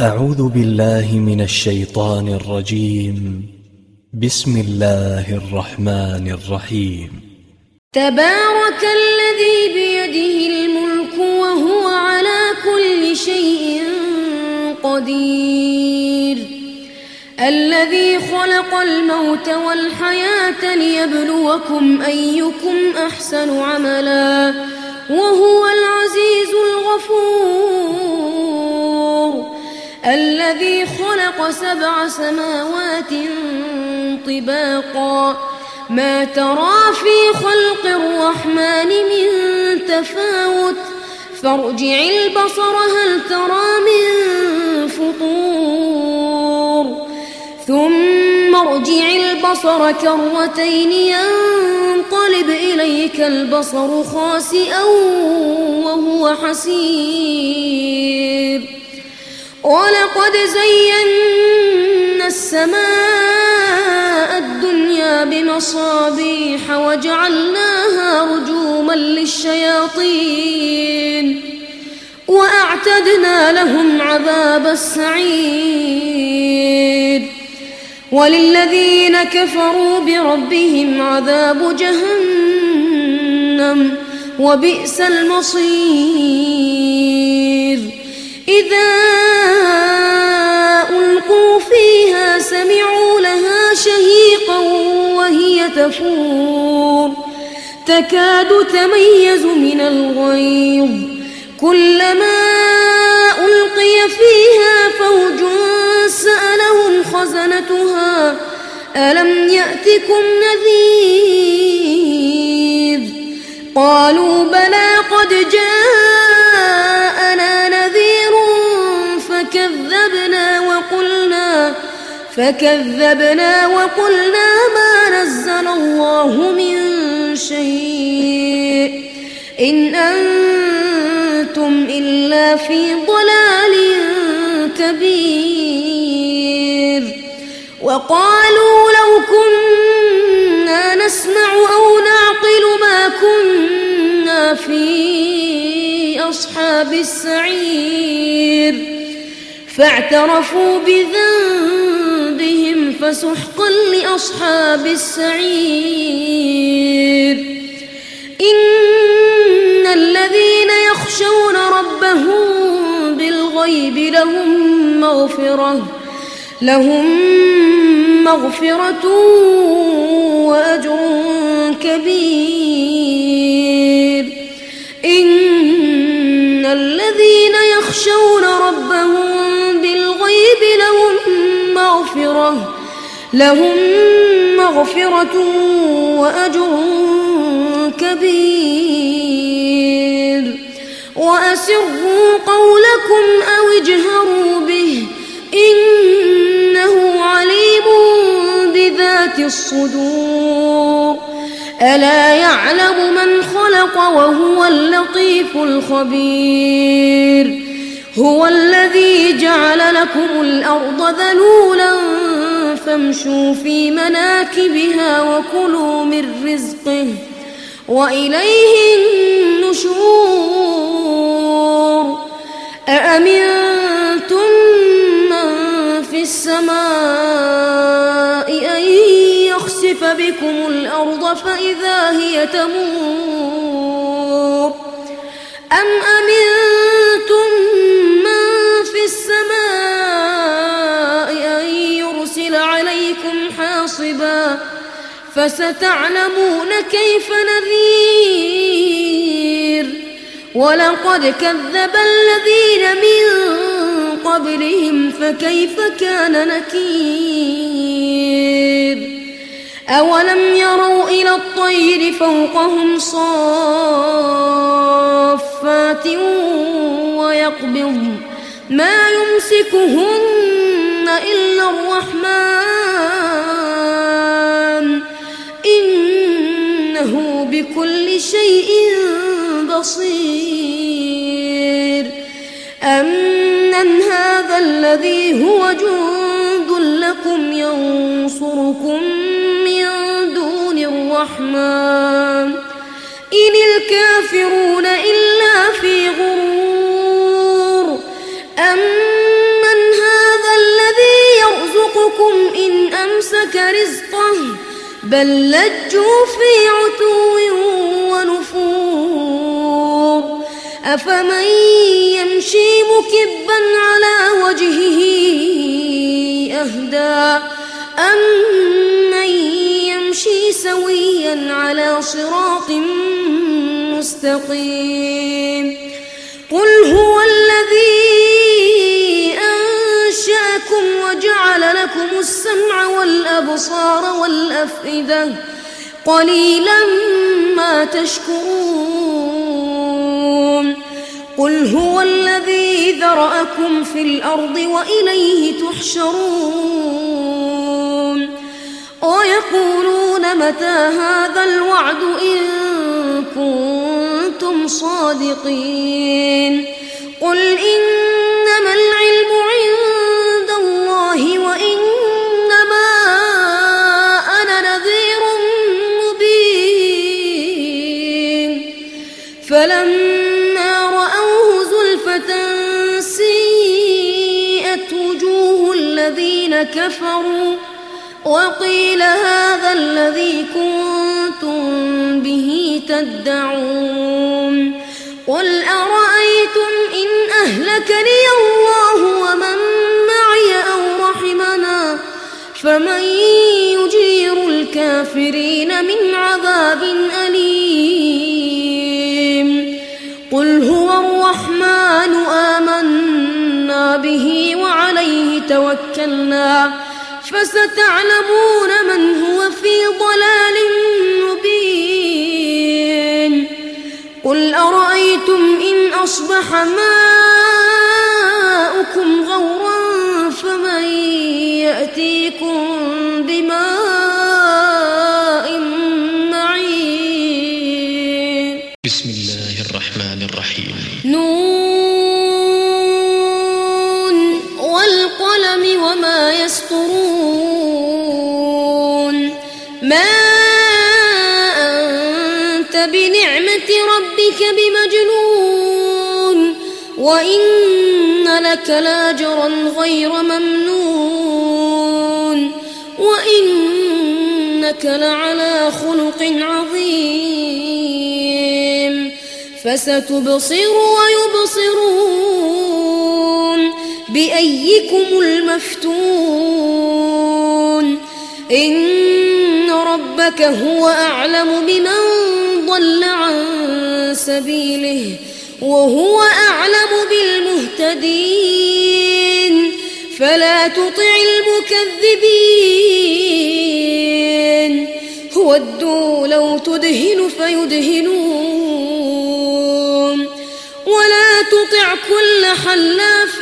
أعوذ بالله من الشيطان الرجيم. بسم الله الرحمن الرحيم. تبارك الذي بيده الملك وهو على كل شيء قدير، الذي خلق الموت والحياة ليبلوكم أيكم أحسن عملا وهو العزيز الغفور، الذي خلق 7 سماوات طباقا ما ترى في خلق الرحمن من تفاوت فارجع البصر هل ترى من فطور ثم ارجع البصر كرتين ينقلب إليك البصر خاسئا وهو حسير، ولقد زينا السماء الدنيا بمصابيح وجعلناها رجوما للشياطين وأعتدنا لهم عذاب السعير، وللذين كفروا بربهم عذاب جهنم وبئس المصير. إذا ألقوا فيها سمعوا لها شهيقا وهي تفور تكاد تميز من الغيظ، كلما ألقي فيها فوج سألهم خزنتها ألم يأتكم نذير، قالوا بلى قد جاءنا نذير فكذبنا وقلنا ما نزل الله من شيء إن أنتم إلا في ضلال كبير، وقالوا لو كنا نسمع أو نعقل ما كنا في أصحاب السعير، فاعترفوا بذنبهم فسحقا لأصحاب السعير. إن الذين يخشون ربهم بالغيب لهم مغفرة وأجر كبير. إن الذين يخشون ربهم بالغيب لهم مغفرة وأجر كبير. وأسروا قولكم أو اجهروا به إنه عليم بذات الصدور، ألا يعلم من خلق وهو اللطيف الخبير. هو الذي جعل لكم الأرض ذلولا فامشوا في مناكبها وكلوا من رزقه وإليه النشور. أأمنتم من في السماء أن يخسف بكم الأرض فإذا هي تمور، أم أمنتم من في السماء أن يرسل عليكم حاصبا فستعلمون كيف نذير. ولقد كذب الذين من قبلهم فكيف كان نكير. أولم يروا إلى الطير فوقهم صافات ويقبضن ما يمسكهن إلا الرحمن إنه بكل شيء بصير. أمن هذا الذي هو جند لكم ينصركم من دون الرحمن إن الكافرون إلا في غرور. أمن بل لجوا في عتو ونفور أفمن يمشي مكبا على وجهه أهدى أمن يمشي سويا على صراط مستقيم قل هو الذي أنشأكم وجعل لكم السمع والأبصار والأفئدة قليلا ما تشكرون قل هو الذي ذرأكم في الأرض وإليه تحشرون ويقولون متى هذا الوعد إن كنتم صادقين قل إنما العلم عند الله وإنما أنا نذير مبين فلما رأوه زلفة سيئت وجوه الذين كفروا وقيل هذا الذي كنتم به تدعون قل أرأيتم إن أهلكني الله ومن معي أو رحمنا فمن يجير الكافرين من عذاب أليم قل هو الرحمن آمنا به وعليه توكلنا فستعلمون من هو في ضلال مبين قل أرأيتم إن أصبح ماؤكم غورا فمن يأتيكم بماء معين بسم الله الرحمن الرحيم نون والقلم وما يسطرون ما أنت بنعمة ربك بمجنون وإن لك لاجرا غير ممنون وإنك لعلى خلق عظيم فستبصر ويبصرون بأيكم المفتون إن ربك هو أعلم بمن ضل عن سبيله وهو أعلم بالمهتدين فلا تطع المكذبين ودوا لو تدهن فيدهنون ولا تطع كل حلاف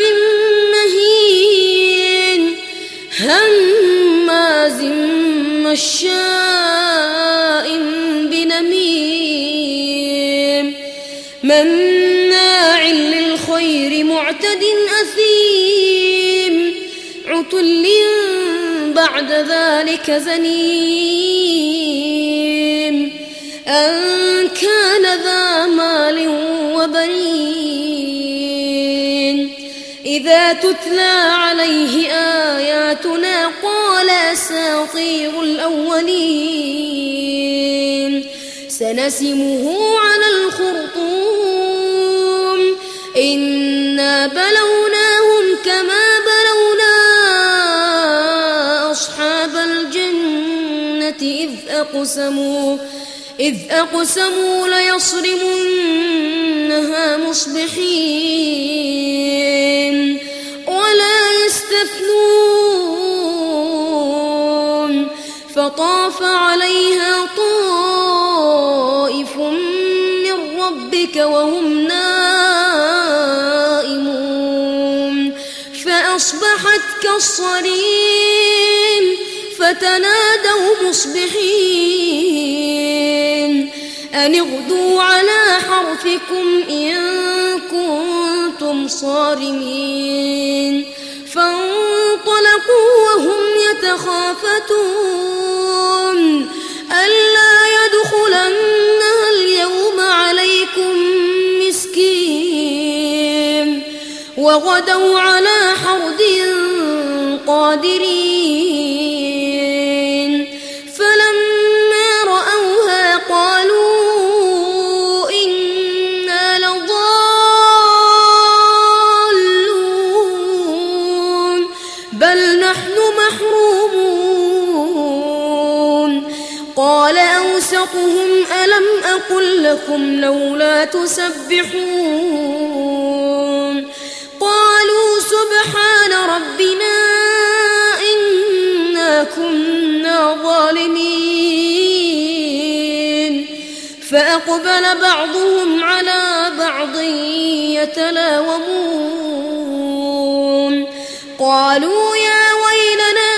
مهين هماز مشاء بنميم مناع للخير معتد أثيم عتل بعد ذلك زنيم أن كان ذا مال وبنين إذا تتلى عليه آياتنا قال أساطير الأولين سنسمه على الخرطوم إنا بلوناهم كما بلونا أصحاب الجنة إذ أقسموا ليصرمنها مصبحين ولا يستثنون فطاف عليها طائف من ربك وهم نائمون فأصبحت كالصريم فتنادوا مصبحين أن اغدوا على حرثكم إن كنتم صارمين فانطلقوا وهم يتخافتون ألا يدخلنها اليوم عليكم مسكين وغدوا على حرد قادرين فلما محرومون قال أوسطهم ألم أقل لكم لولا تسبحون قالوا سبحان ربنا إنا كنا ظالمين فأقبل بعضهم على بعض يتلاومون قالوا يا ويلنا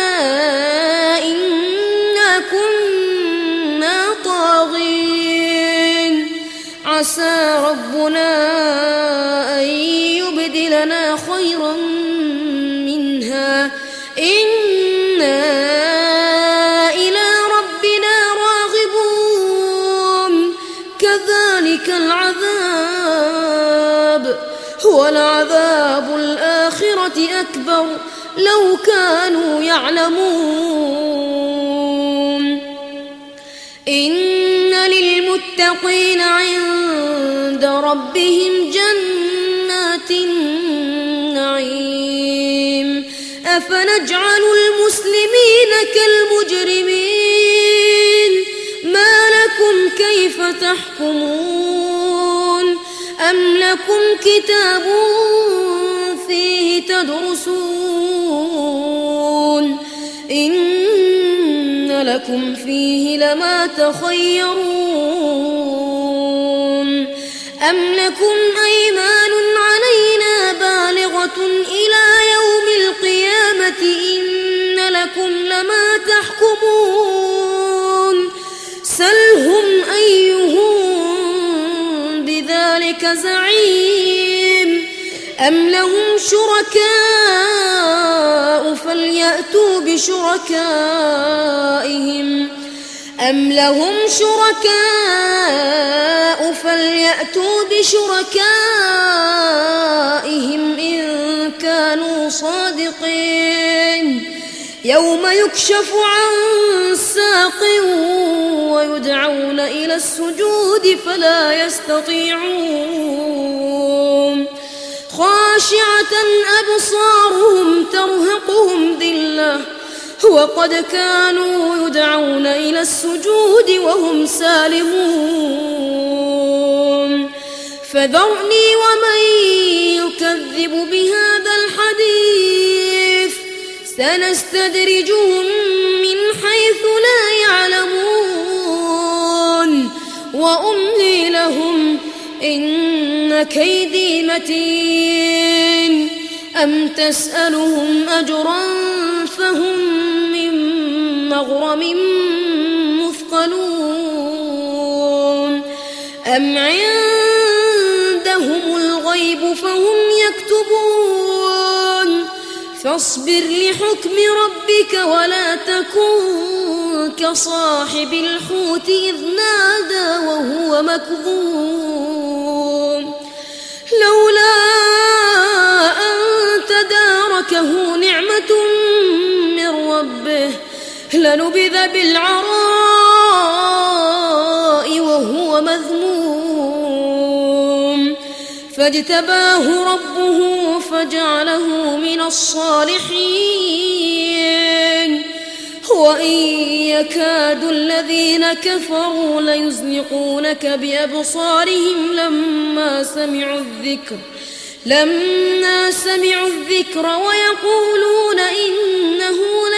إنا كنا طاغين عسى ربنا أن يبدلنا خيرا منها إنا إلى ربنا راغبون كذلك العذاب ولعذاب الآخرة أكبر لو كانوا يعلمون إن للمتقين عند ربهم جنات النعيم أفنجعل المسلمين كالمجرمين ما لكم كيف تحكمون أم لكم كتاب فيه تدرسون إن لكم فيه لما تخيرون أم لكم أيمان علينا بالغة إلى يوم القيامة إن لكم لما تحكمون سلهم أيهم بذلك زعيم أم لهم شركاء فليأتوا بشركائهم إن كانوا صادقين يوم يكشف عن ساق ويدعون إلى السجود فلا يستطيعون خاشعة أبصارهم ترهقهم ذلة وقد كانوا يدعون إلى السجود وهم سالمون فذرني ومن يكذب بهذا الحديث سنستدرجهم من حيث لا يعلمون وأملي لهم إن كيدي متين أم تسألهم أجرا فهم من مغرم مثقلون أم عندهم الغيب فهم يكتبون فاصبر لحكم ربك ولا تكن كصاحب الحوت إذ نادى وهو مكظوم لولا أن تداركه نعمة من ربه لنبذ بالعراء وهو مذموم فاجتباه ربه فجعله من الصالحين وإن يكاد الذين كفروا ليزلقونك بأبصارهم لما سمعوا الذكر ويقولون إنه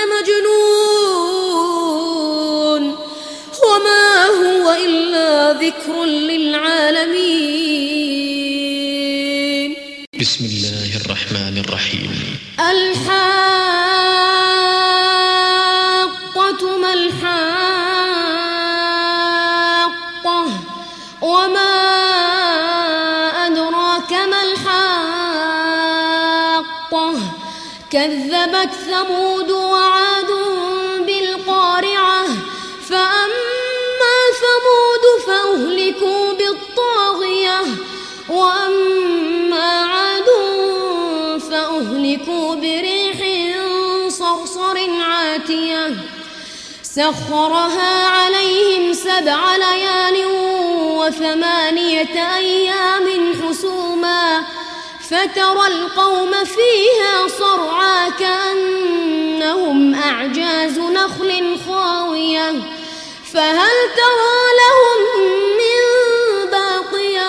لمجنون وما هو إلا ذكر للعالمين. بسم الله الرحمن الرحيم. الحاقة ما الحاقة وما أدراك ما الحاقة كذبت ثمود وعاد بالقارعة فأما ثمود فأهلكوا بالطاغية وأما عاد فأهلكوا بريح صرصر عاتية سخرها عليهم 7 ليال و8 أيام حسوما فترى القوم فيها صرعى كأنهم أعجاز نخل خاوية فهل ترى لهم من باقية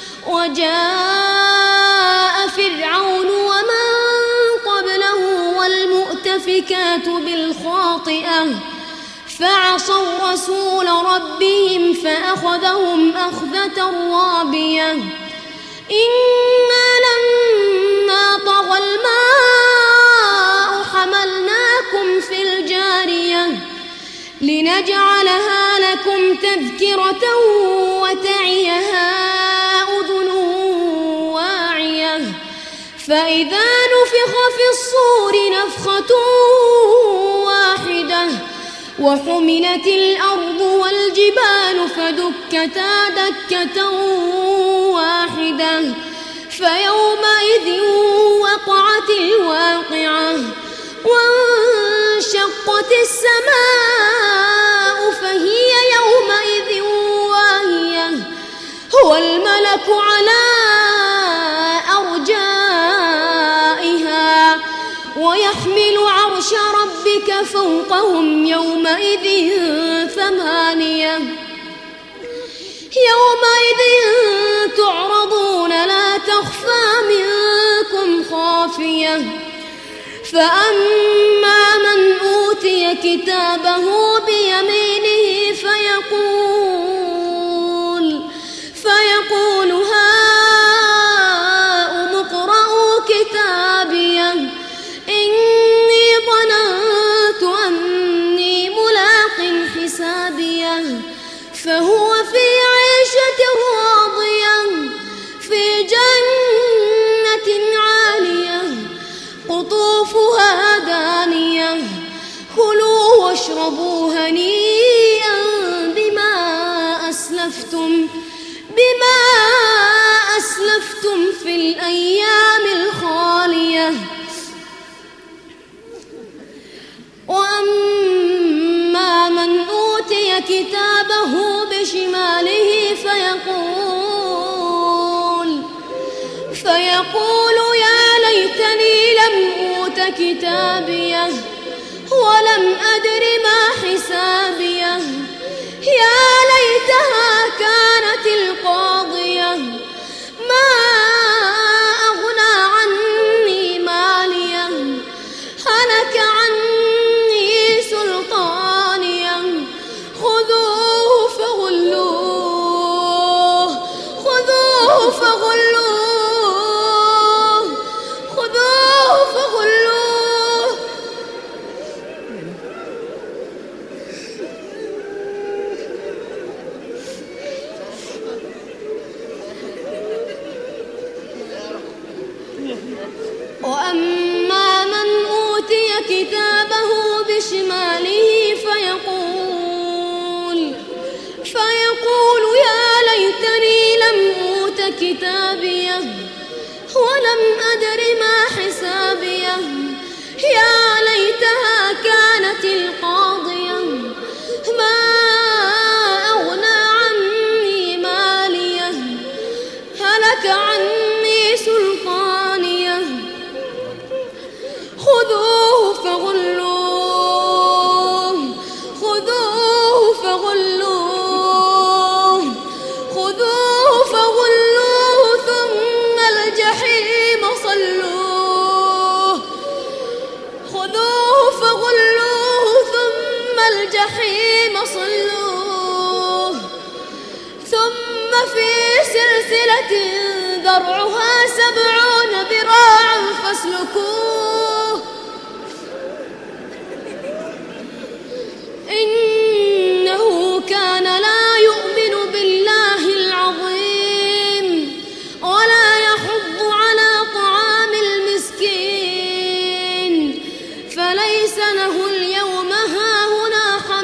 وجاء فرعون ومن قبله والمؤتفكات بالخاطئة فعصوا رسول ربهم فأخذهم أخذة رابية إنا لما طغى الماء حملناكم في الجارية لنجعلها لكم تذكرة وتعيها أذن واعية فإذا نفخ في الصور نفخة واحدة وحملت الأرض والجبال فدكتا دكة واحدة فيومئذ وقعت الواقعة وانشقت السماء فهي يومئذ واهية هو الملك على أرجائها ويحمل عرش ربك فوقهم يومئذ ثمانية يومئذ تعرضون لا تخفى منكم خافية فأما من أوتي كتابه بيمينه فيقول هاؤم اقرءوا كتابيه إني ظننت أني ملاق حسابيه فهو في عيشة راضية في جنة عالية قطوفها دانية كلوا واشربوا هنيئا بما أسلفتم في الأيام الخالية وأما من أوتي كتابه بشماله فيقول يا ليتني لم أوت كتابيه ولم أدر ما حسابيه يا ليتها كانت القاضية ما أغنى عني ماليه هلك عني سلطانيه خذوه فغلوه وأما من أوتي كتابه بشماله فيقول يا ليتني لم أوت كتابيه ولم أدر ما حسابيه يا ليتها كانت القاضية ما أغنى عني ماليه هلك عني سلطانيه خذوه فغلوه ثم الجحيم صلوه ثم في سلسلة ذرعها 70 ذراعا فاسلكوه إنه كان لا يؤمن بالله العظيم ولا يحض على طعام المسكين فليس له اليوم هاهنا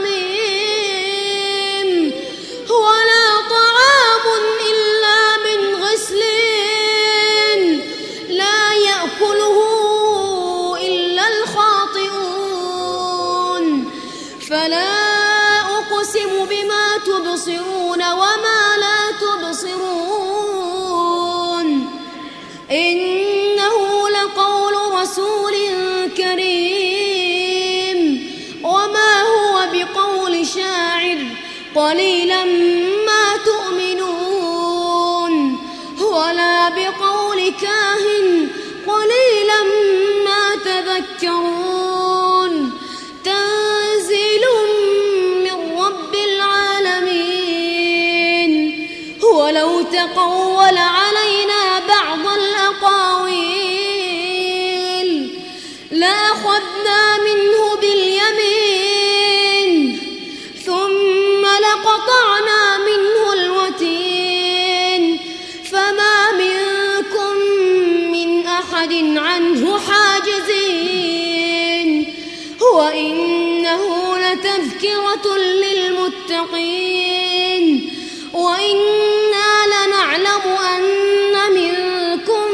حميم ولا طعام إلا من غسلين لا يأكله إلا الخاطئون فلا أقسم بما تبصرون وما لا تبصرون إنه لقول رسول كريم قليلا ما تؤمنون ولا بقول كاهن قليلا ما تذكرون تنزيل من رب العالمين ولو تقول علينا بعض الأقاويل لأخذنا منه باليمين ثم لقطعنا منه الوتين فما منكم من أحد عنه حاجزين وإنه لتذكرة للمتقين وإنا لنعلم أن منكم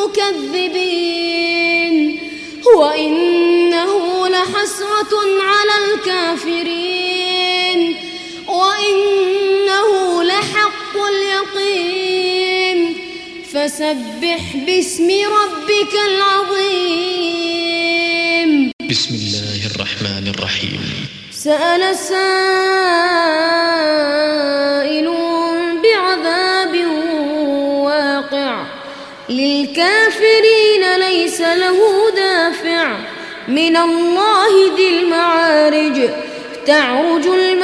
مكذبين وإنه لحسرة على الكافرين وإنه لحق اليقين فسبح باسم ربك العظيم. بسم الله الرحمن الرحيم. سأل سائل بعذاب واقع للكافرين ليس له دافع من الله ذي المعارج تعرج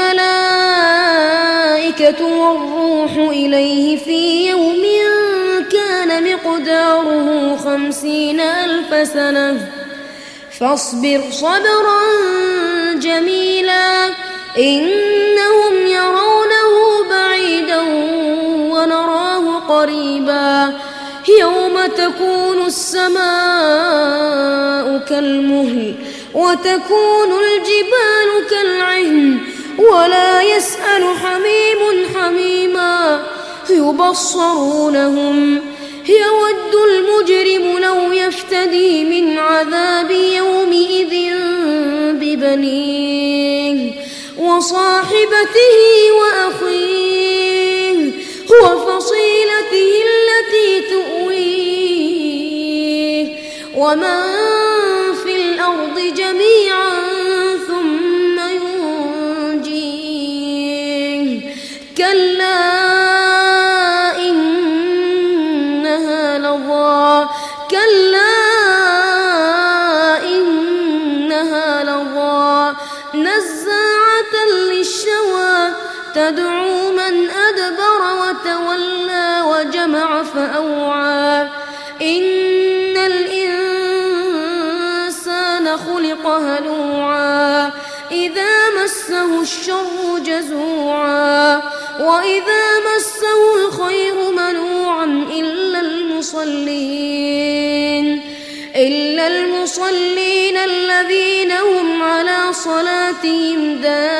الملائكة والروح إليه في يوم كان مقداره 50,000 سنة فاصبر صبرا جميلا إنهم يرونه بعيدا ونراه قريبا يوم تكون السماء كالمهل وتكون الجبال كالعهن ولا يسأل حميم حميما يبصرونهم يود المجرم لو يفتدي من عذاب يومئذ ببنيه وصاحبته وأخيه وفصيلته التي تؤويه ومن في الأرض جميعا ثم ينجيه كلا إنها لظى نزاعة للشوى تدعو من أدبر وتولى وجمع فأوعى إن الإنسان خلق هلوعا إذا مسه الشر جزوعا وإذا مسه الخير منوعا إلا المصلين الذين هم على صلاتهم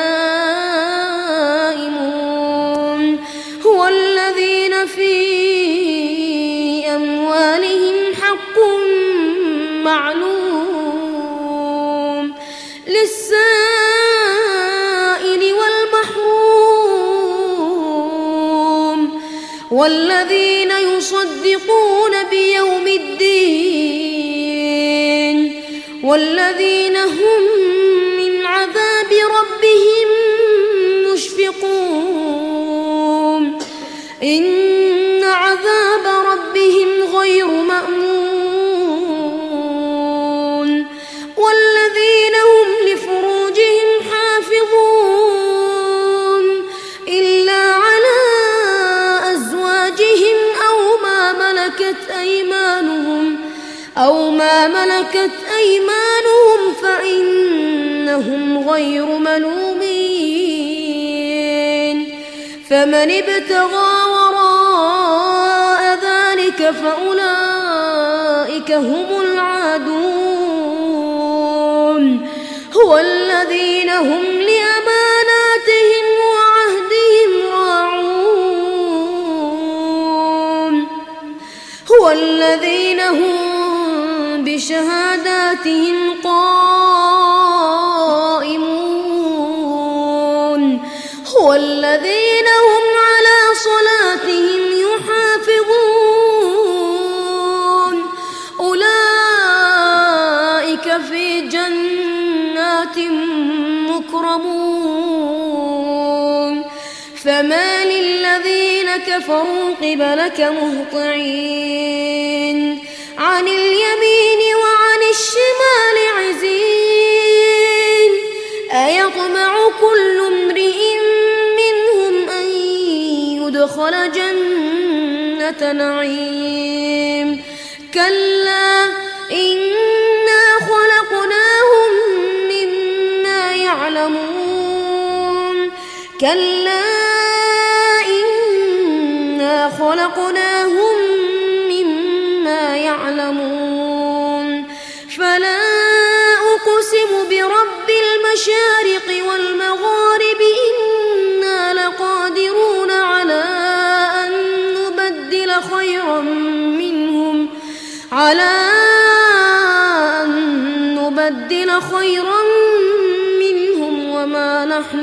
دائمون والذين في أموالهم حق معلوم للسائل والمحروم والذين يصدقون بيوم الدين والذين هم من عذاب ربهم مشفقون إن عذاب ربهم غير مأمون والذين هم لفروجهم حافظون إلا على أزواجهم أو ما ملكت أيمانهم فإنهم غير ملومين فمن ابتغى وراء ذلك فأولئك هم العادون والذين هم لأماناتهم وعهدهم راعون والذين هم بشهاداتهم قائمون والذين هم على صلاتهم يحافظون أولئك في جنات مكرمون كفروا قبلك مهطعين عن اليمين وعن الشمال عزين أيطمع كل امرئ منهم أن يدخل جنة نعيم كلا إنا خلقناهم مما يعلمون كلا إنا خلقناهم مما يعلمون فلا أقسم برب المشارق والمغارب إنا لقادرون على أن نبدل خيرا منهم وما نحن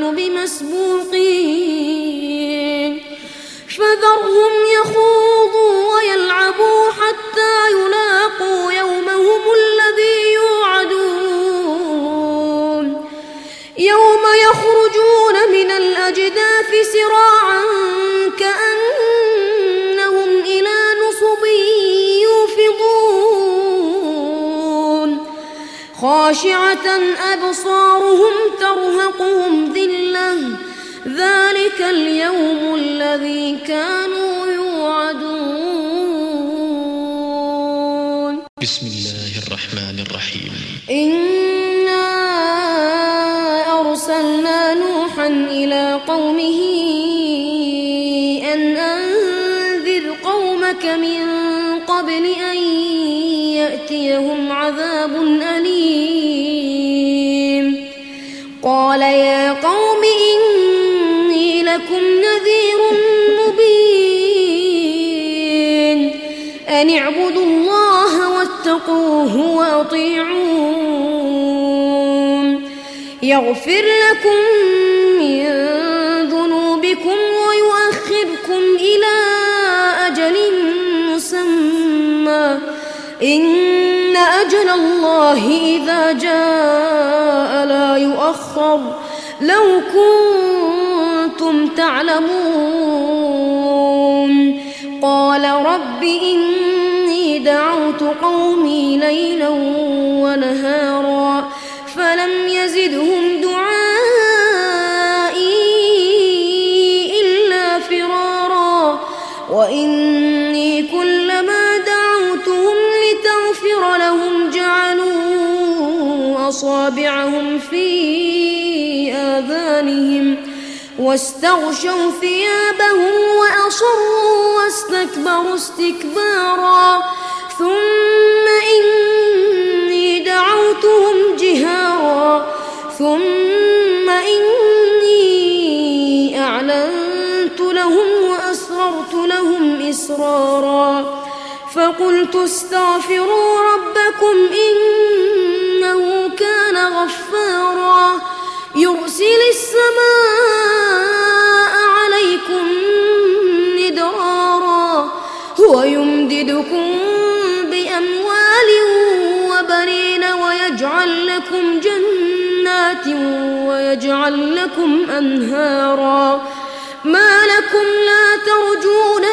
بمسبوقين فذرهم يخوضوا ويلعبوا حتى يلاقوا يومهم الذي يوعدون يوم يخرجون من الأجداث سراعا كأنهم إلى نصب يوفضون خاشعة أبصارهم ترهقهم ذلة ذلك اليوم الذي كانوا يوعدون بسم الله الرحمن الرحيم إنا أرسلنا نوحا إلى قومه أن أنذر قومك من قبل أن يأتيهم عذاب أليم قال يا قوم إني لكم نذير مبين أن اعبدوا الله واتقوه وأطيعون يغفر لكم من ذنوبكم ويؤخركم إلى أجل مسمى إن أجل الله إذا جاء لا يؤخر لو كنتم تعلمون قال رب إني دعوت قومي ليلا ونهارا فلم يزدهم دعائي إلا فرارا وإني كلما دعوتهم لتغفر لهم جعلوا أصابعهم في آذانهم واستغشوا ثيابهم وأصروا واستكبروا استكبارا ثم إني دعوتهم جهارا ثم إني أعلنت لهم وأسررت لهم إسرارا فقلت استغفروا ربكم إنه كان غفارا يرسل السماء عليكم مدرارا ويمددكم بأموال وبنين ويجعل لكم جنات ويجعل لكم أنهارا ما لكم لا ترجون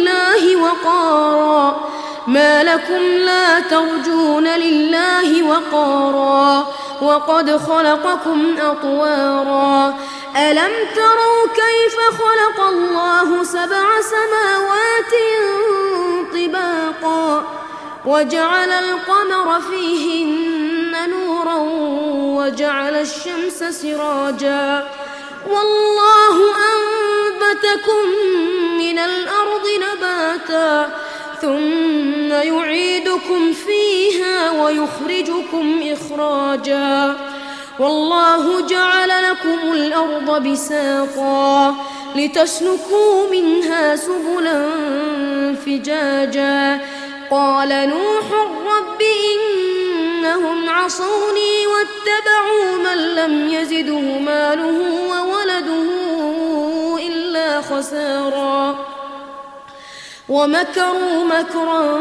لله وقارا وقد خلقكم أطوارا ألم تروا كيف خلق الله 7 سماوات طباقا وجعل القمر فيهن نورا وجعل الشمس سراجا والله أنبتكم من الأرض نباتا ثم يعيدكم فيها ويخرجكم إخراجا والله جعل لكم الأرض بساطا لتسلكوا منها سبلا فجاجا قال نوح رب إنهم عصوني واتبعوا من لم يزده ماله وولده إلا خسارا ومكروا مكرا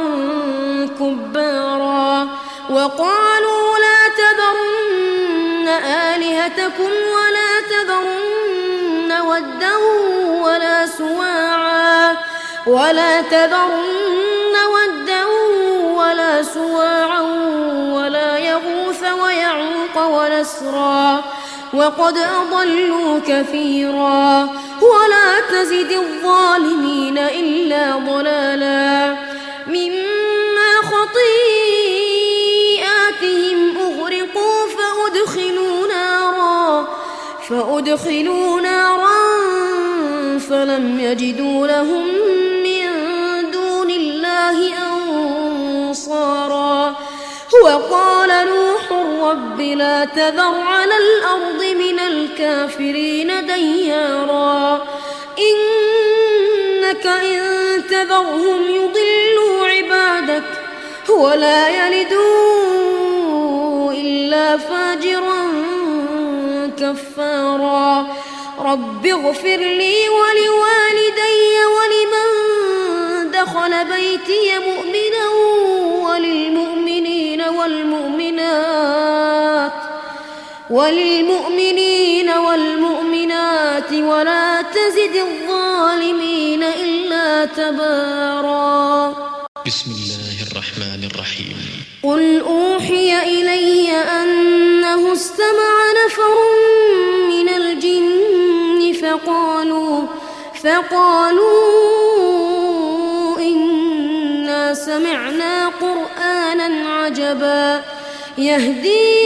كبارا وقالوا لا تذرن آلهتكم ولا تذرن ودا ولا سواعا ولا تذرن ودا ولا سواعا ولا يغوث ويعوق ونسرا وقد أضلوا كثيرا ولا تزد الظالمين إلا ضلالا مما خطيئاتهم أغرقوا فأدخلوا نارا فلم يجدوا لهم من دون الله أنصارا وقال نوح رب لا تذر على الأرض من الكافرين ديارا إنك إن تذرهم يضلوا عبادك ولا يلدوا إلا فاجرا كفارا رب اغفر لي ولوالدي ولمن دخل بيتي مؤمنا وللمؤمنين والمؤمنات ولا تزد الظالمين إلا تبارا. بسم الله الرحمن الرحيم. قل أوحي إلي أنه استمع نفر من الجن فقالوا إنا سمعنا قرآنا عجبا يهدي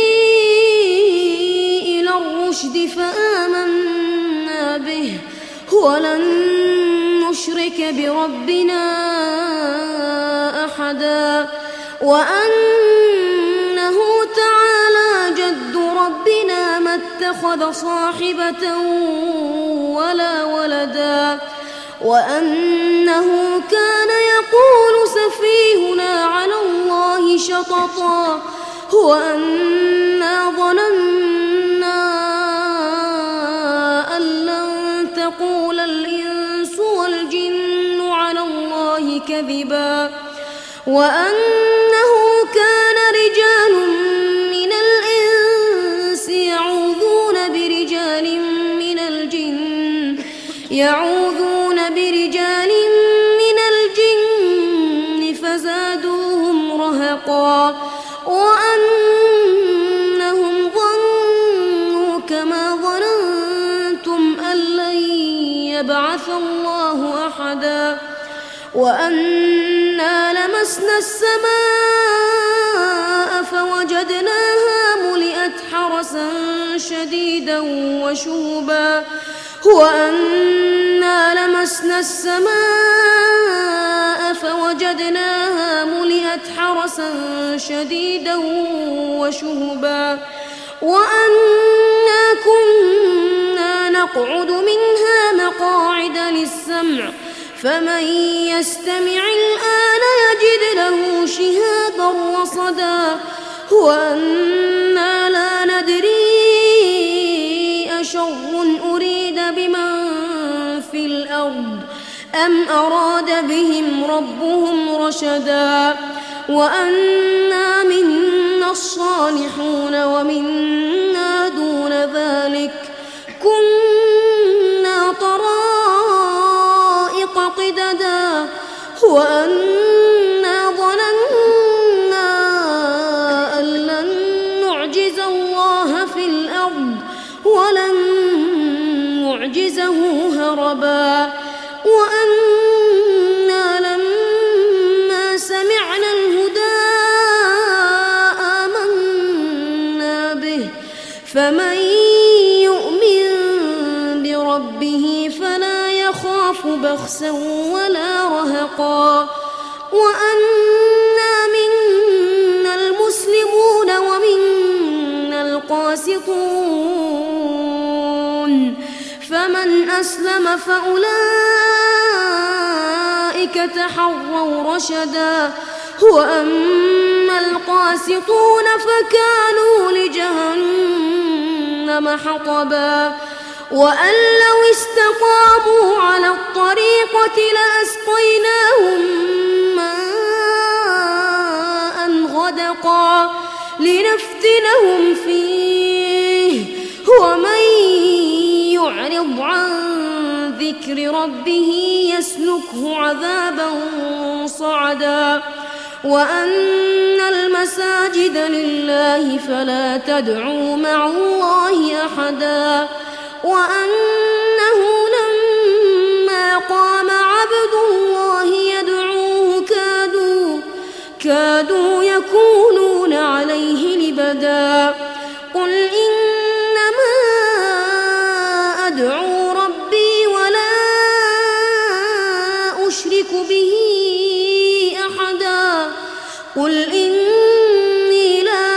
إلى الرشد فآمنا به ولن نشرك بربنا أحدا وأنه تعالى جد ربنا ما اتخذ صاحبة ولا ولدا وأنه كان يقول سفيهنا على الله شططا وأنا ظننا أن لن تقول الإنس والجن على الله كذبا وأنه كان رجال من الإنس يعوذون برجال من الجن فزادوهم رهقا وأنهم ظنوا كما ظننتم أن لن يبعث الله أحدا وأنا لمسنا السماء فوجدناها ملئت حرسا شديدا وشهبا وأنا لمسنا السماء فوجدناها ملئت حرسا شديدا وشهبا وأنا كنا نقعد منها مقاعد للسمع فمن يستمع الآن يجد له شهابا رصدا وأنا لا ندري أشر أريد بمن في الأرض أم أراد بهم ربهم رشدا وأنا منا الصالحون ومنا دون ذلك كنا طرائق قددا وأنا ظننا أن لن نعجز الله في الأرض ولن نعجزه هربا وأنا لما سمعنا الهدى آمنا به فمن يؤمن بربه فلا يخاف بخسا ولا رهقا وأنا منا المسلمون ومنا القاسطون فمن أسلم فأولئك تحروا رشدا وأما القاسطون فكانوا لجهنم حطبا وأن لو استقاموا على الطريقة لأسقيناهم ماء غدقا لنفتنهم فيه ومن يعرض عن ذكر ربه يسلكه عذابا صعدا وأن المساجد لله فلا تدعوا مع الله أحدا وأنه لما قام عبد الله يدعوه كادوا يكونون عليه لبدا قل إنما أدعو ربي ولا أشرك به أحدا قل إني لا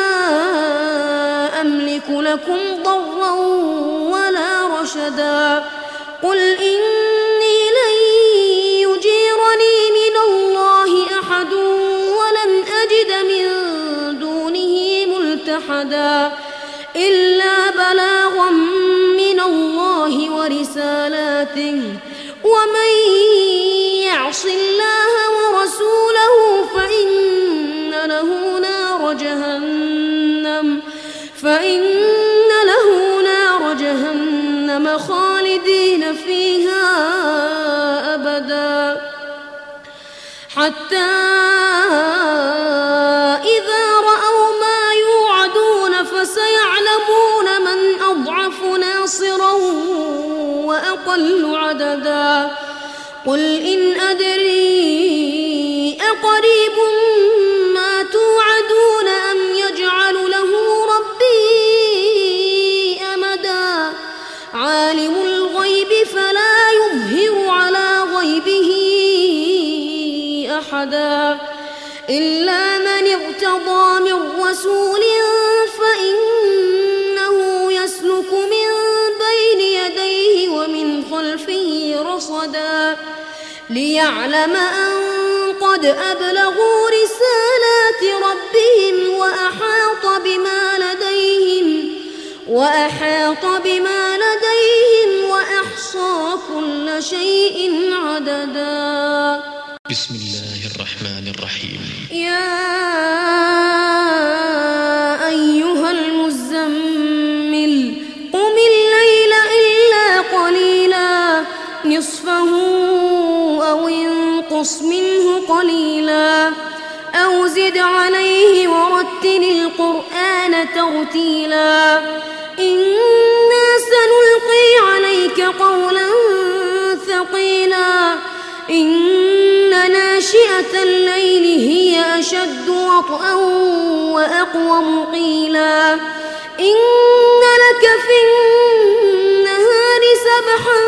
أملك لكم ضرا ولا رشدا قل إني لن يجيرني من الله أحد ولن أجد من دونه ملتحدا إلا بلاغا من الله ورسالاته ومن يعص الله ورسوله فإن له نار جهنم خالدين فيها أبدا حتى إذا رأوا ما يوعدون فسيعلمون من أضعف ناصرا وأقل عددا قل إن أدري أقريب ما توعدون أم يجعل له ربي أمدا عالم الغيب فلا يظهر على غيبه أحدا إلا من ارتضى من رسول فإنه يسلك من بين يديه ومن خلفه رصدا ليعلم أن قد أبلغوا رسالات ربهم وأحاط بما لديهم وأحصى كل شيء عددا بسم الله الرحمن الرحيم يا أيها المزمل قم الليل إلا قليلا نصفه أو انقص منه قليلا أو زد عليه ورتل القرآن ترتيلا إنا سنلقي عليك قولا ثقيلا إن ناشئة الليل هي أشد وطئا وأقوم قيلا إن لك في النهار سبحا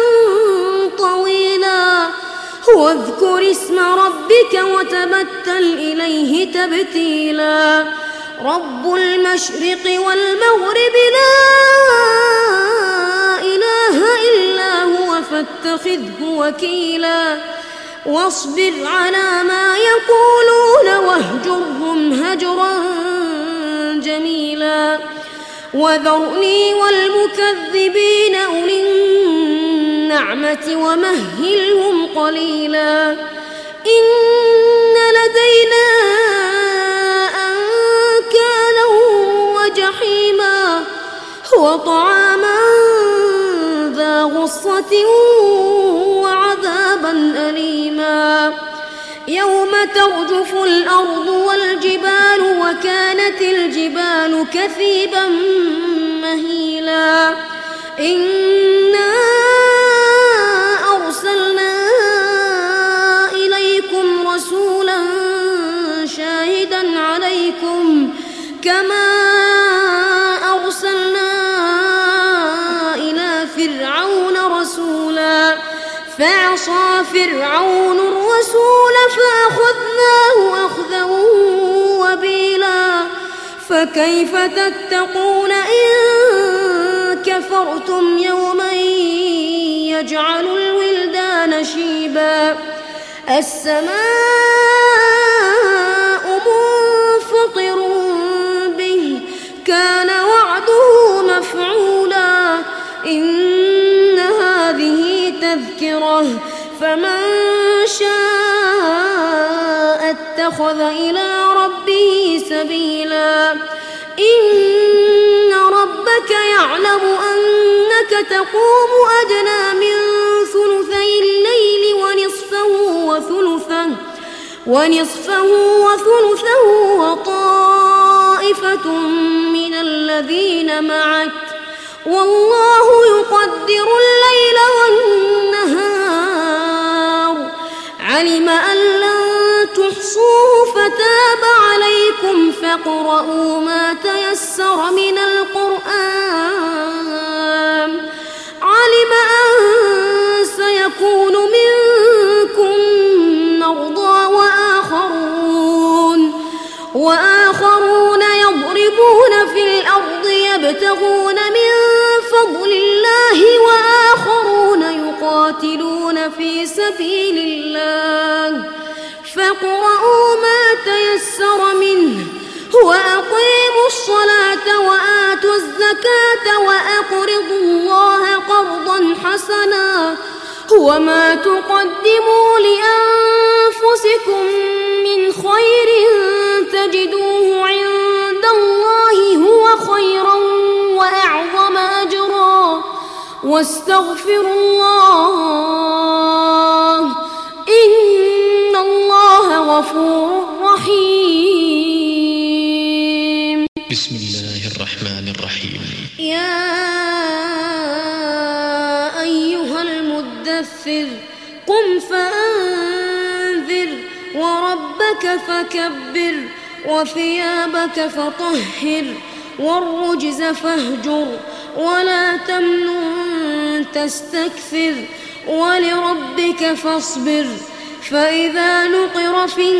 طويلا واذكر اسم ربك وتبتل إليه تبتيلا رب المشرق والمغرب لا إله إلا هو فاتخذه وكيلا واصبر على ما يقولون واهجرهم هجرا جميلا وذرني والمكذبين أولي النعمة ومهلهم قليلا إن لدينا أنكالا وجحيما وطعاما ذا غصة وعذابا أليما يوم ترجف الأرض والجبال وكانت الجبال كثيبا مهيلا إنا أرسلنا إليكم رسولا شاهدا عليكم كما أرسلنا إلى فرعون رسولا فعصى فرعون الرسول فأخذناه أخذا وبيلا فكيف تتقون إن كفرتم يوما يجعل الولدان شيبا السماء منفطر به كان وعده مفعولا إن هذه تذكرة فمن شاء اتخذ إلى ربه سبيلا إن ربك يعلم أنك تقوم أدنى من ثلثي ونصفه وثلثه وطائفة من الذين معك والله يقدر الليل والنهار علم أن لن تحصوه فتاب عليكم فاقرؤوا ما تيسر من القرآن علم أن سيكون منكم مرضى وآخرون يضربون في الأرض يبتغون من فضل الله وآخرون يقاتلون في سبيل الله فاقرؤوا ما تيسر منه وأقيموا الصلاة وآتوا الزكاة وأقرضوا الله قرضا حسنا وما تقدموا لأنفسكم من خير تجدوه عند الله هو خيرا وأعظم أجرا واستغفروا الله إن الله غفور رحيم. بسم الله الرحمن الرحيم. يا أيها المدثر قم فأنذر وربك فكبر وثيابك فطهر والرجز فاهجر ولا تمنن تستكثر ولربك فاصبر فإذا نقر في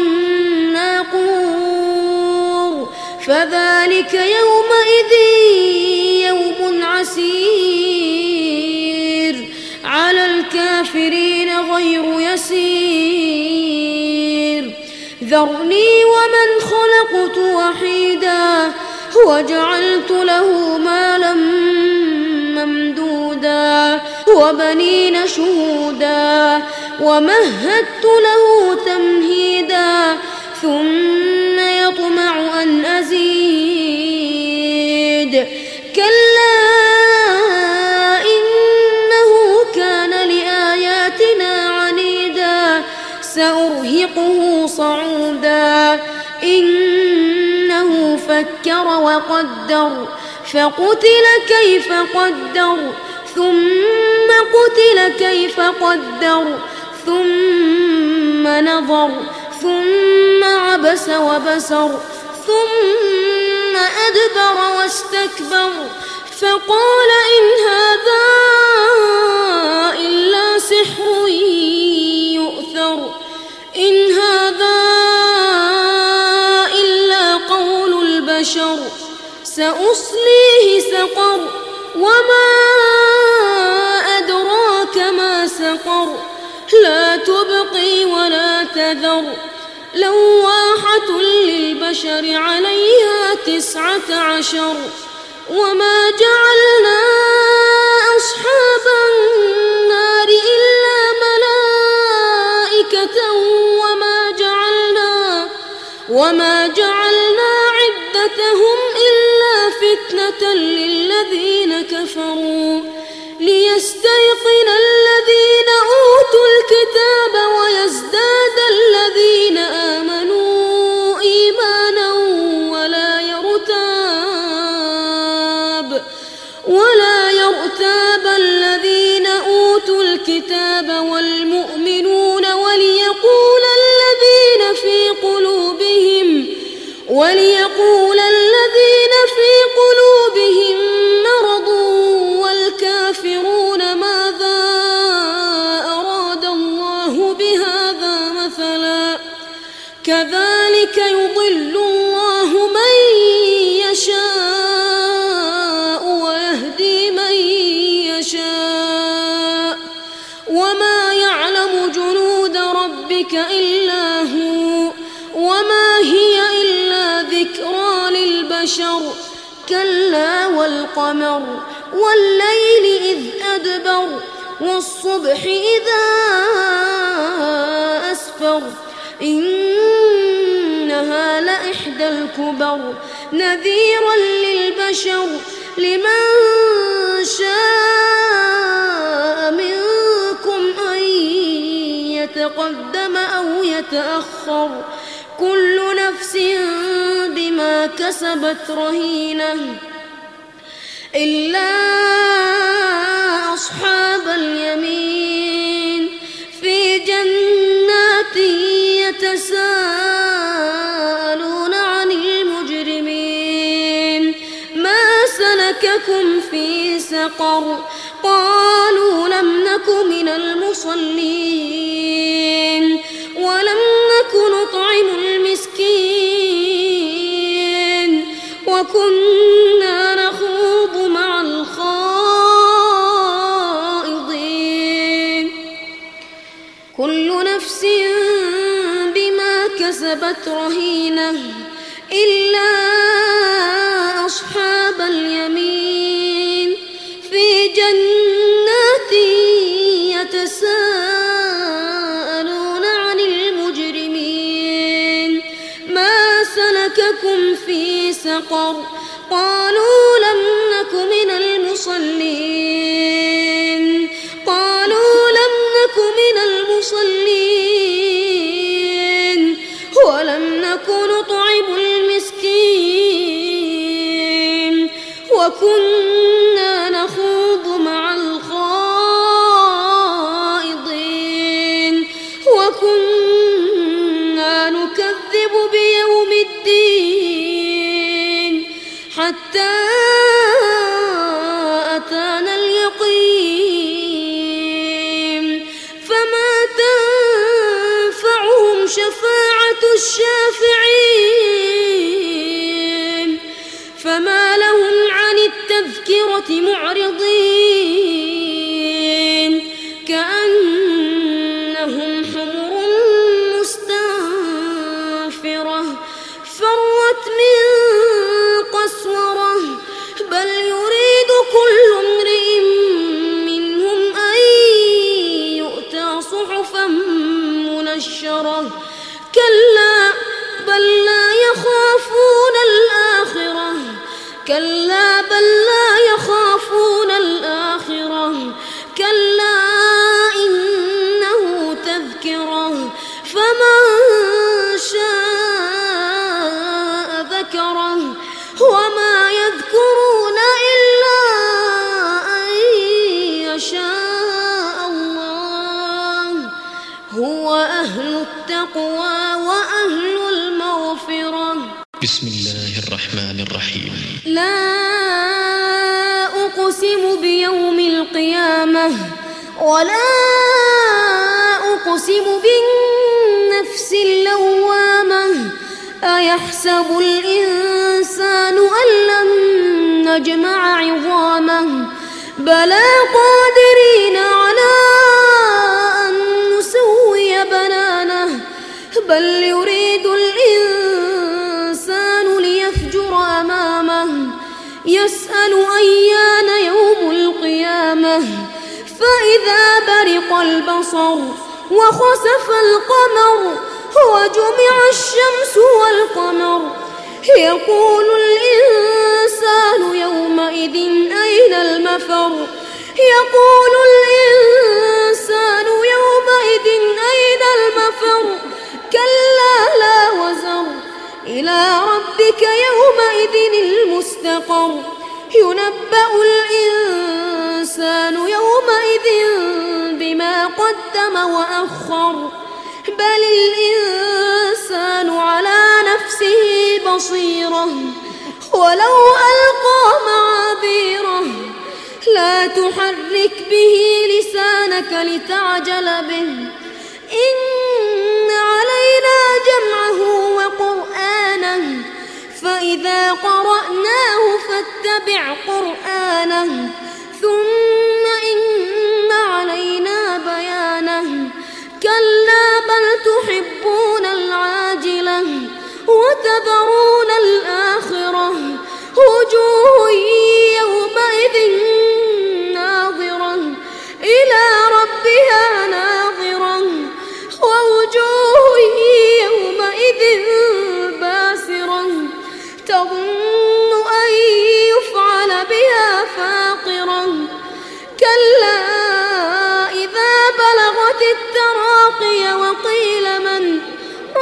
الناقور فذلك يومئذ يوم عسير على الكافرين غير يسير ذرني ومن خلقت وحيدا وجعلت له مالا ممدودا وبنين شهودا ومهدت له تمهيدا ثم يطمع أن أزيد كلا إنه كان لآياتنا عنيدا سأرهقه صعودا إنه فكر وقدر فقتل كيف قدر ثم قتل كيف قدر ثم نظر ثم عبس وبسر ثم أدبر واستكبر فقال إن هذا إلا سحر يؤثر إن هذا إلا قول البشر سأصليه سقر وما أدراك ما سقر لا تبقي ولا تذر لواحة للبشر عليها 19 وما جعلنا أصحاب النار إلا ملائكة وما جعلنا عدتهم إلا فتنة للذين كفروا ليستيقن الذين أوتوا الكتاب ويزداد الذين آمنوا إيمانا ولا يرتاب الذين أوتوا الكتاب والمؤمنون وليقول الذين في قلوبهم مرض والكافرون ماذا أراد الله بهذا مثلا كذلك يضل الله من يشاء ويهدي من يشاء وما يعلم جنود ربك إلا هو وما هي إلا ذكرى للبشر كلا والقمر والليل إذ أدبر والصبح إذا أسفر إنها لإحدى الكبر نذيرا للبشر لمن شاء منكم أن يتقدم أو يتأخر وأخر كل نفس بما كسبت رهينة إلا أصحاب اليمين في جنات يتساءلون عن المجرمين ما سلككم في سقر قالوا لم نك من المصلين ولم نك نطعم المسكين وكنا نخوض مع الخائضين كل نفس بما كسبت رهينة إلا أصحاب اليمين في جنات يتساءلون عن المجرمين ما سلككم في سقر قالوا لم نك من المصلين قالوا لم نك من المصلين ولم نك نطعم المسكين وكنا نخوض مع الخائضين وكنا نكذب بيوم الدين حتى أتانا اليقين فما تنفعهم شفاعة الشافعين فما لهم عن التذكرة معرضين كأنهم حمر مستنفرة فرت من قسورة بل يريد كل امرئ منهم أن يؤتى صحفا منشرة كلا بل لا يخافون الآخرة كلا بل لا يخافون الآخرة كلا إنه تذكرة فمن شاء ذكره وما يذكرون إلا أن يشاء الله هو أهل التقوى وأهل المغفرة بسم الله الرحمن الرحيم لا أقسم بيوم القيامة ولا أقسم بالنفس اللوامة أيحسب الإنسان أن لن نجمع عظامه بلى قادرين على أن نسوي بنانه بل يريد الإنسان ليفجر أمامه يسأل أيان يوم القيامة فإذا برق البصر وخسف القمر وجمع الشمس والقمر يقول الإنسان يومئذ أين المفر يقول الإنسان يومئذ أين المفر كلا لا وزر إلى ربك يومئذ المستقر ينبأ الإنسان يومئذ بما قدم وأخر بل الإنسان على نفسه بصيرة ولو ألقى معاذيره لا تحرك به لسانك لتعجل به إن علينا جمعه وقرآنه فإذا قرأناه فاتبع قرآنه ثم إن علينا بيانه كلا بل تحبون العاجلة وتذرون الآخرة وجوه يومئذ ناظرة إلى ربها ناظرة ووجوه يومئذ باسرة تظن أن يفعل بها فاقرة كلا إذا بلغت التراقي وقيل من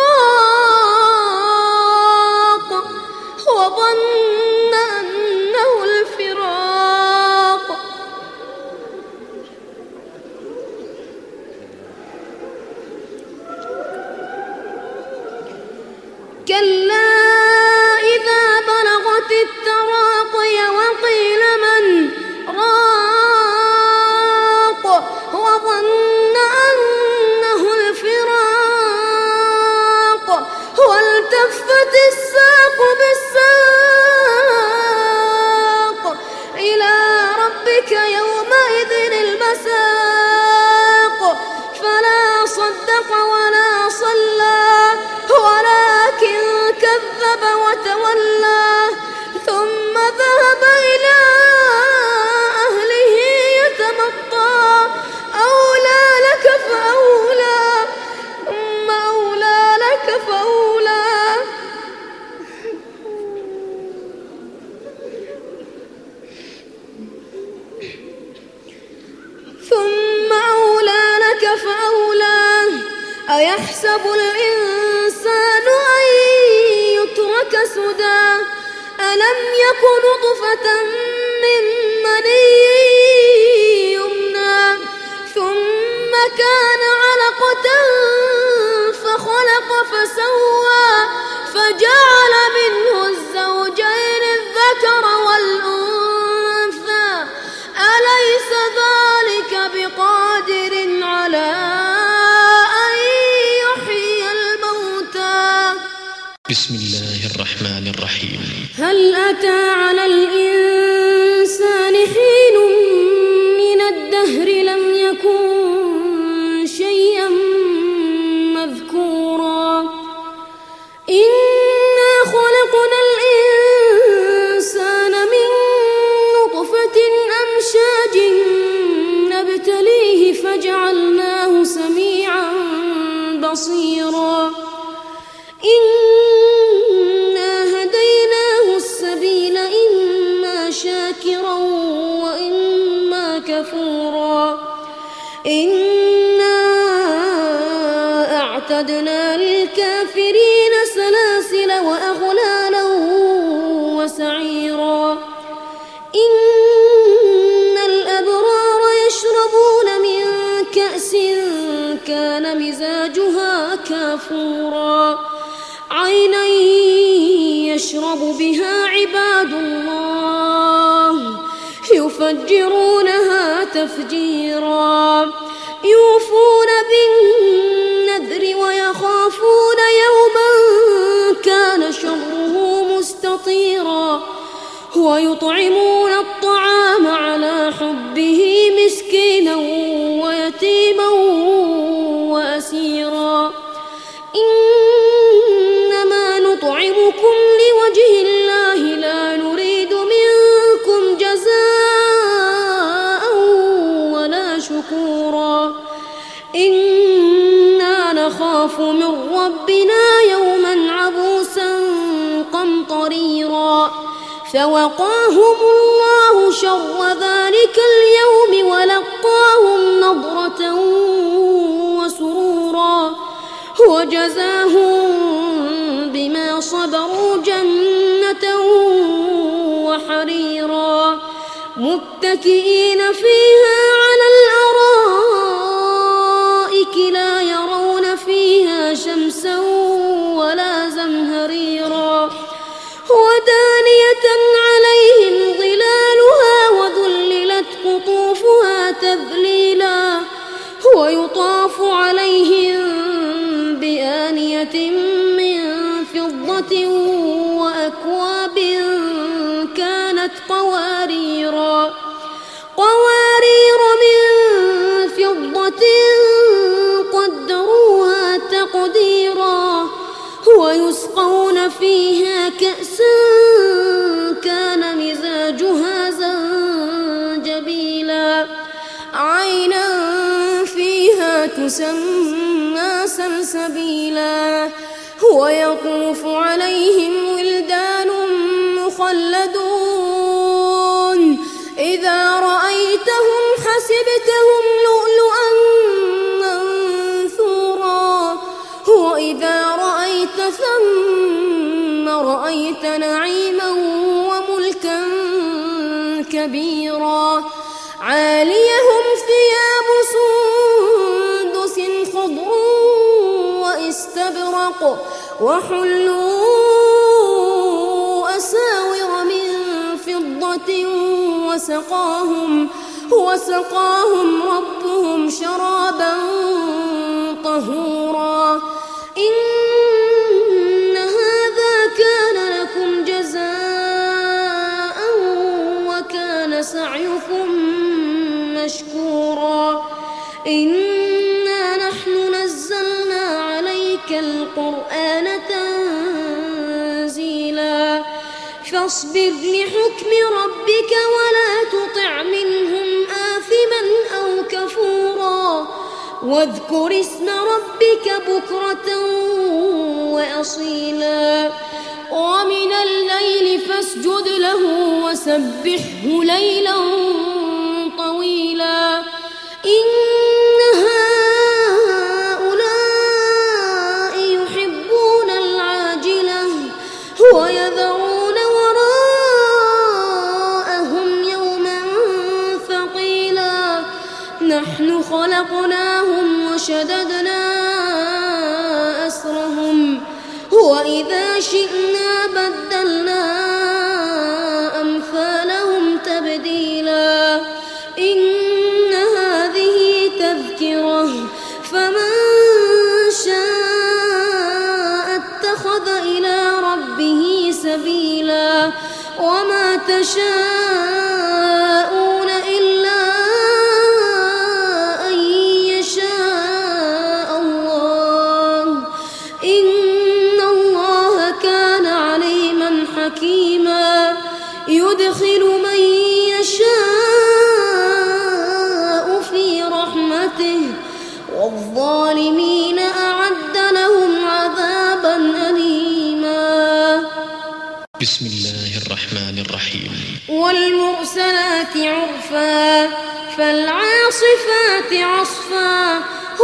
فذلك يومئذ المساق فلا صدق ولا صلى ولكن كذب وتولى ثم ذهب إلى أهله يتمطى أولى لك فأولى ثم أولى لك فأولى ثم أولى لك فأولى أيحسب الإنسان أن يترك سدى ألم يك نطفة من مني يمنى ثم كان علقة فخلق فسوى فجعل منه الزوجين الذكر والأنثى أليس ذلك بقادر على أن يحيي الموتى بسم الله الرحمن الرحيم هل أتى على الإنسان حين من الدهر لم يكن شيئا مذكورا إنا خلقنا الإنسان من نطفة أمشاج نبتليه فجعلناه سميعا بصيرا إنا هديناه السبيل إما شاكرا وإما كفورا إنا أعتدنا للكافرين سلاسل وأغلالا وسعيرا إن الأبرار يشربون من كأس كان مزاجها كافورا عينا يشرب بها عباد الله يفجرونها تفجيرا يوفون بالنذر ويخافون يوما كان شره مستطيرا ويطعمون الطعام على حبه مسكينا ويتيما وأسيرا إنما نطعمكم لوجه الله لا نريد منكم جزاء ولا شكورا إنا نخاف من ربنا يوما عبوسا قمطريرا فوقاهم الله شر ذلك اليوم ولقاهم نضرة وسرورا وجزاهم بما صبروا جنة وحريرا متكئين فيها على الأرائك لا يرون فيها شمسا ولا زمهريرا ودانية عليهم ظلالها وذللت قطوفها تذليلا ويطاف عليهم بآنية من فضة وأكواب كانت قوارير من فضة قدروها تقديرا ويسقون فيها كأسا كان مزاجها زنجبيلا عينا فيها تسمى سلسبيلا ويطوف عليهم ولدان مخلدون إذا رأيتهم حسبتهم لؤلؤا منثورا وإذا رأيت ثم رأيت نعيما وملكا كبيرا عاليهم ثياب سندس خضر واستبرق وحلوا أساور من فضة وسقاهم ربهم شرابا طهورا إن هذا كان لكم جزاء وكان وكان سعيكم مشكورا إنا نحن نزلنا عليك القرآن تنزيلا فاصبر لحكم ربك ولا تطع منهم آثما أو كفورا واذكر اسم ربك بكرة وأصيلا ومن الليل فاسجد له وسبحه ليلا طويلا إن هؤلاء يحبون العاجلة ويذرون وراءهم يوما ثقيلا نحن خلقناهم وشددنا أسرهم وإذا شئنا بدلنا أمثالهم تبديلا إن هذه تذكرة فمن شاء اتخذ إلى ربه سبيلا وما تشاءون إلا أن يشاء الله إن الله كان عليما حكيما يدخل من يشاء في رحمته والظالمين أعد لهم عذابا أليما بسم الله الرحمن الرحيم والمرسلات عرفا فالعاصفات عصفا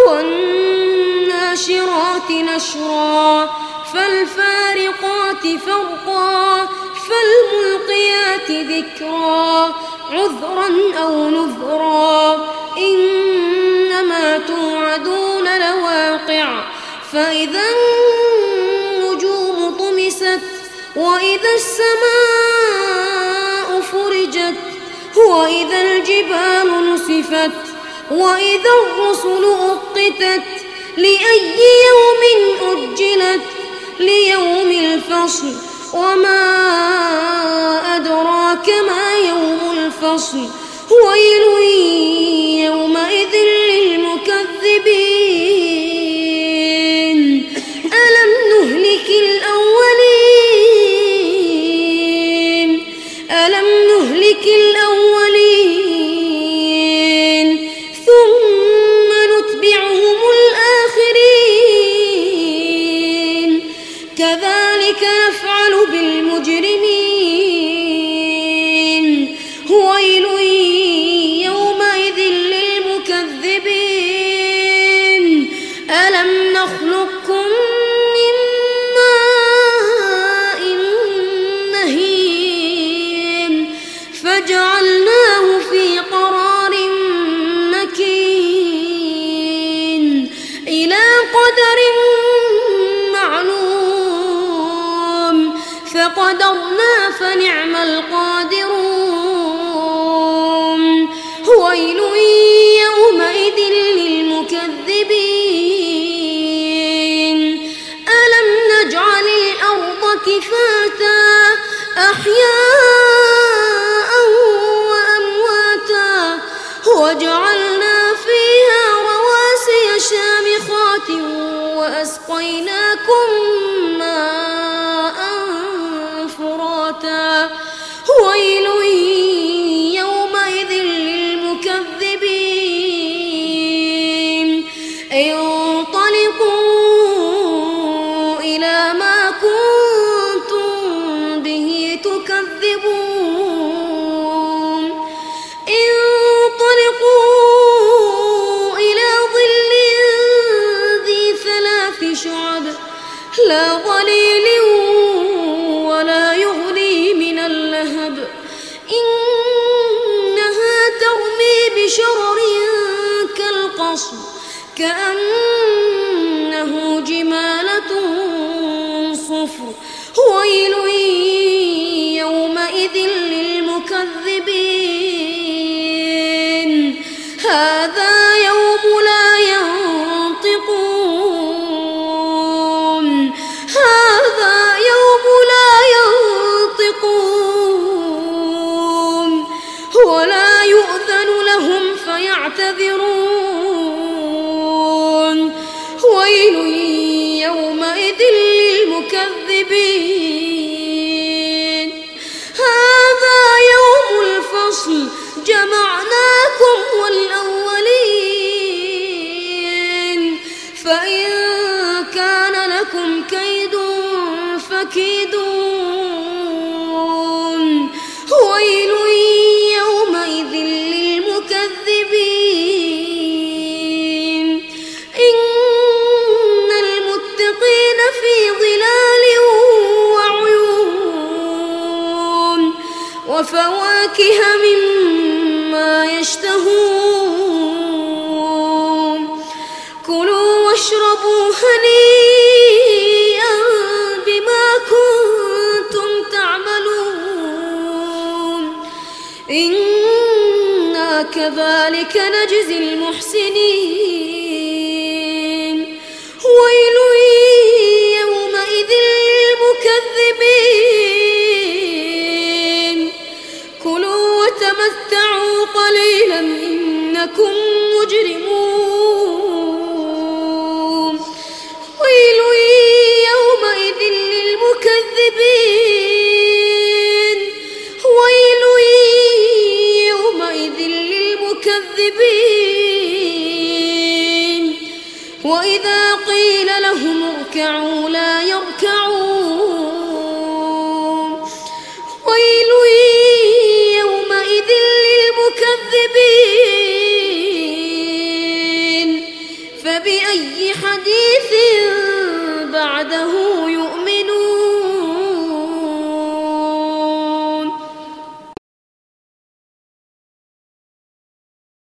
والناشرات نشرا فالفارقات فرقا فالملقيات ذكرا عذرا أو نذرا إنما توعدون لواقع فإذا النجوم طمست وإذا السماء فرجت وإذا الجبال نسفت وإذا الرسل أقتت لأي يوم أجلت ليوم الفصل وما أدراك ما يوم الفصل ويل يومئذ للمكذبين ألم نهلك الأولين ثم نتبعهم الآخرين كذلك نفعل بالمجرمين ويل يومئذ للمكذبين ألم نخلقكم من ماء مهين فجعلناه في قرار مكين إلى قدر معلوم فقدرنا فنعم القادرون ويل يومئذ للمكذبين ألم نجعل الأرض كفاتا أحياء وأمواتا وجعلنا فيها رواسي شامخات وأسقيناكم ماء فراتا ويل يومئذ للمكذبين انطلقوا إلى ما كنتم به تكذبون انطلقوا إلى ظل ذي ثلاث شعب لا ظليل ولا يغني من اللهب إنها ترمي بشرر كالقصر كأنه جمالة صفر ويل يومئذ للمكذبين هذا يوم لا ينطقون هذا يوم لا ينطقون ولا يؤذن لهم فيعتذرون ويل يومئذ للمكذبين هذا يوم الفصل جمعناكم والأولين فإن كان لكم كيد فكيدون ويل يومئذ للمكذبين إن المتقين في ظلال وعيون وفواكه مما يشتهون كلوا واشربوا هنيئا بما كنتم تعملون إنا كذلك نجزي المحسنين ويل يومئذ للمكذبين كلوا وتمتعوا قليلا إنكم مجرمون